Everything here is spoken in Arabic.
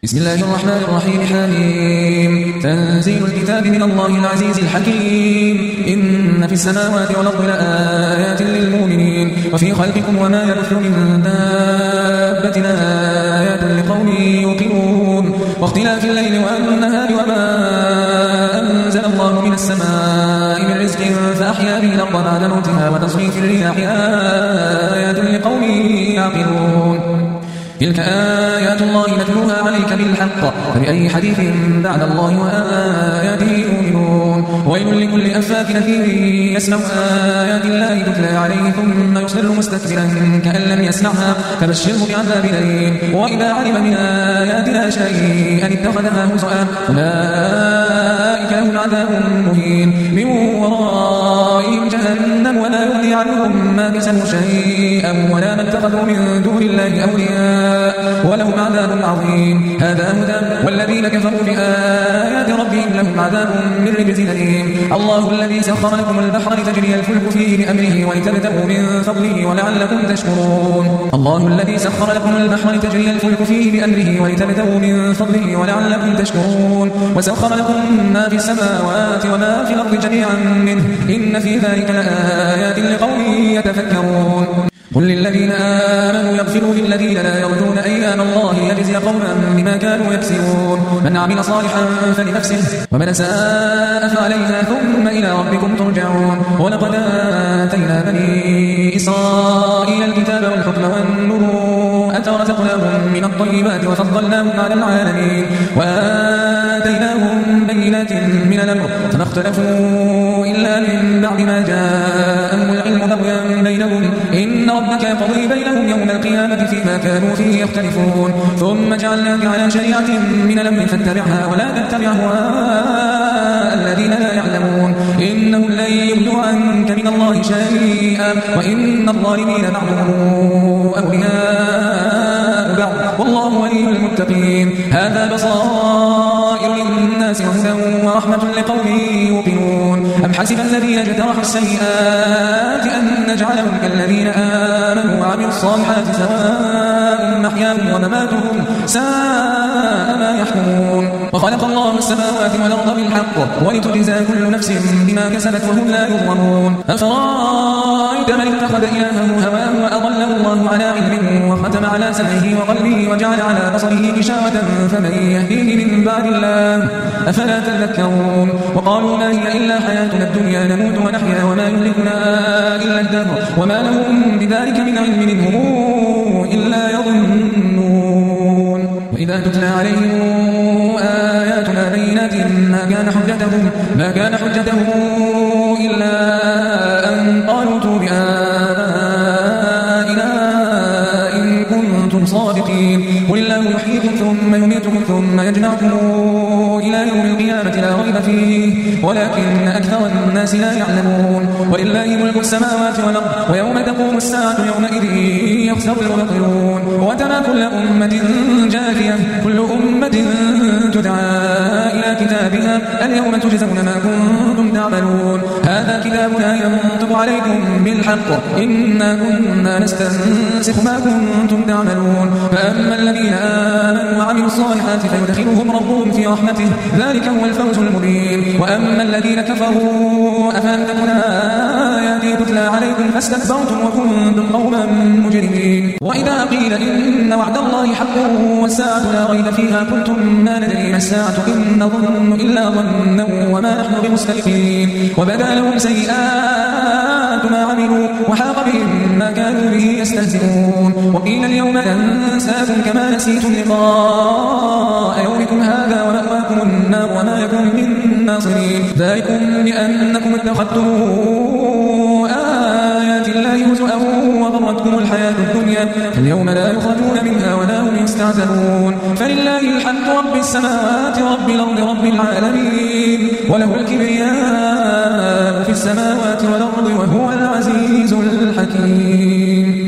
بسم الله الرحمن الرحيم. حميم. تنزيل الكتاب من الله العزيز الحكيم. إن في السماوات والأرض لآيات للمؤمنين وفي خلقكم وما يبث من دابة آيات لقوم يوقنون واختلاف الليل والنهار وما أنزل الله من السماء من رزق فأحيا به الأرض بعد موتها وتصريف الرياح آيات لقوم يعقلون. تلك آيات الله نتلوها عليك بالحق فبأي حديث بعد الله وآياته يؤمنون. ويل لكل أفاك أثيم يسمع آيات الله تتلى عليه ثم يصر مستكبرا كأن لم يسمعها فبشره بعذاب أليم. وإذا علم من آياتنا شيئا اتخذها هزءا أولئك لهم عذاب مهين من ورائهم جهنم ولا يغني عنهم ما كسبوا شيئا ولا ما اتخذوا من دون الله أولياء ولهم عذاب عظيم. هذا هدى والذين كفروا بآيات ربهم لهم عذاب من رجز أليم. الله الذي سخر لكم البحر لتجري الفلك فيه بأمره ولتبتغوا من فضله ولعلكم تشكرون. الله الذي سخر لكم البحر لتجري الفلك فيه بأمره ولتبتغوا من فضله ولعلكم تشكرون. وسخر لكم ما في السماوات وما في الأرض جميعا منه إن في ذلك لآيات لقوم يتفكرون. قل للذين آمنوا يغفروا للذين لا يرجون أيام الله يجزي قوما بما كانوا يكسبون. من عمل صالحا فلنفسه ومن ساء فعليها ثم إلى ربكم ترجعون. ولقد آتينا بني إسرائيل الكتاب والحكم والنبوءة ورزقناهم من الطيبات وفضلناهم على العالمين وآتيناهم بينات من الأمر فما اختلفوا إلا من بعد ما جاءهم العلم بغيا بينهم إن ربك يقضي بينهم يوم القيامة فيما كانوا فيه يختلفون. ثم جعلناك على شريعة من الأمر فاتبعها ولا تتبع أهواء الذين لا يعلمون إنهم لن يغنوا عنك من الله شيئا وإن الظالمين بعضهم أولياء بعض والله ولي المتقين. هذا بصائر للناس وهدى ورحمة لقوم يوقنون. أم حسب الذين اجترحوا السيئات أن نجعلهم كالذين آمنوا وعملوا الصالحات سواء محياهم ومماتهم ساء ما يحكمون. وخلق الله السماوات والأرض بالحق ولتجزى كل نفس بما كسبت وهم لا يظلمون. أفرأيت من اتخذ إلهه هواه وأضله الله على علم وختم على سمعه وقلبه وجعل على بصره غشاوة فمن يهديه من بعد الله أفلا تذكرون. وقالوا ما هي إلا حياتنا الدنيا نموت ونحيا وما يهلكنا إلا الدهر وما لهم بذلك من علم هم إلا يظنون. وإذا تتلى عليهم آياتنا بينات ما كان حجتهم إلا أن قالوا ائتوا بآبائنا إن كنتم صادقين. قل الله يحييكم ثم يميتكم ثم يجمعكم إلى يوم القيامة لا ريب فيه ولكن أكثر الناس لا يعلمون. ولله ملك السماوات والأرض ويوم تقوم الساعة يومئذ يخسر المبطلون. وترى كل أمة جاثية كل أمة تدعى إلى كتابها اليوم تجزون ما كنتم تعملون. هذا كتابنا ينطق عليكم بالحق إنا كنا نستنسخ ما كنتم تعملون. فأما الذين آمنوا وعملوا الصالحات فيدخلهم ربهم في رحمته ذلك هو الفوز المبين. وأما الذين كفروا أفلم تكن آياتي تتلى عليكم فاستكبرتم وكنتم قوما مجرمين. وإذا قيل إن وعد الله حق والساعة لا ريب فيها قلتم ما ندري ما الساعة إن نظن إلا ظنا وما نحن بمستيقنين. وبدا لهم سيئات ما عملوا وحاق بهم ما كانوا به يستهزئون. وقيل اليوم ننساكم كما نسيتم لقاء يومكم هذا ومأواكم النار وما يكون من ناصرين. ذلكم بأنكم اتخذتم آيات الله هزءا وغرتكم الحياة الدنيا فاليوم لا يخرجون منها ولا هم يستعتبون. فلله الحمد رب السماوات ورب الأرض رب العالمين وله الكبرياء في السماوات والأرض وهو العزيز الحكيم.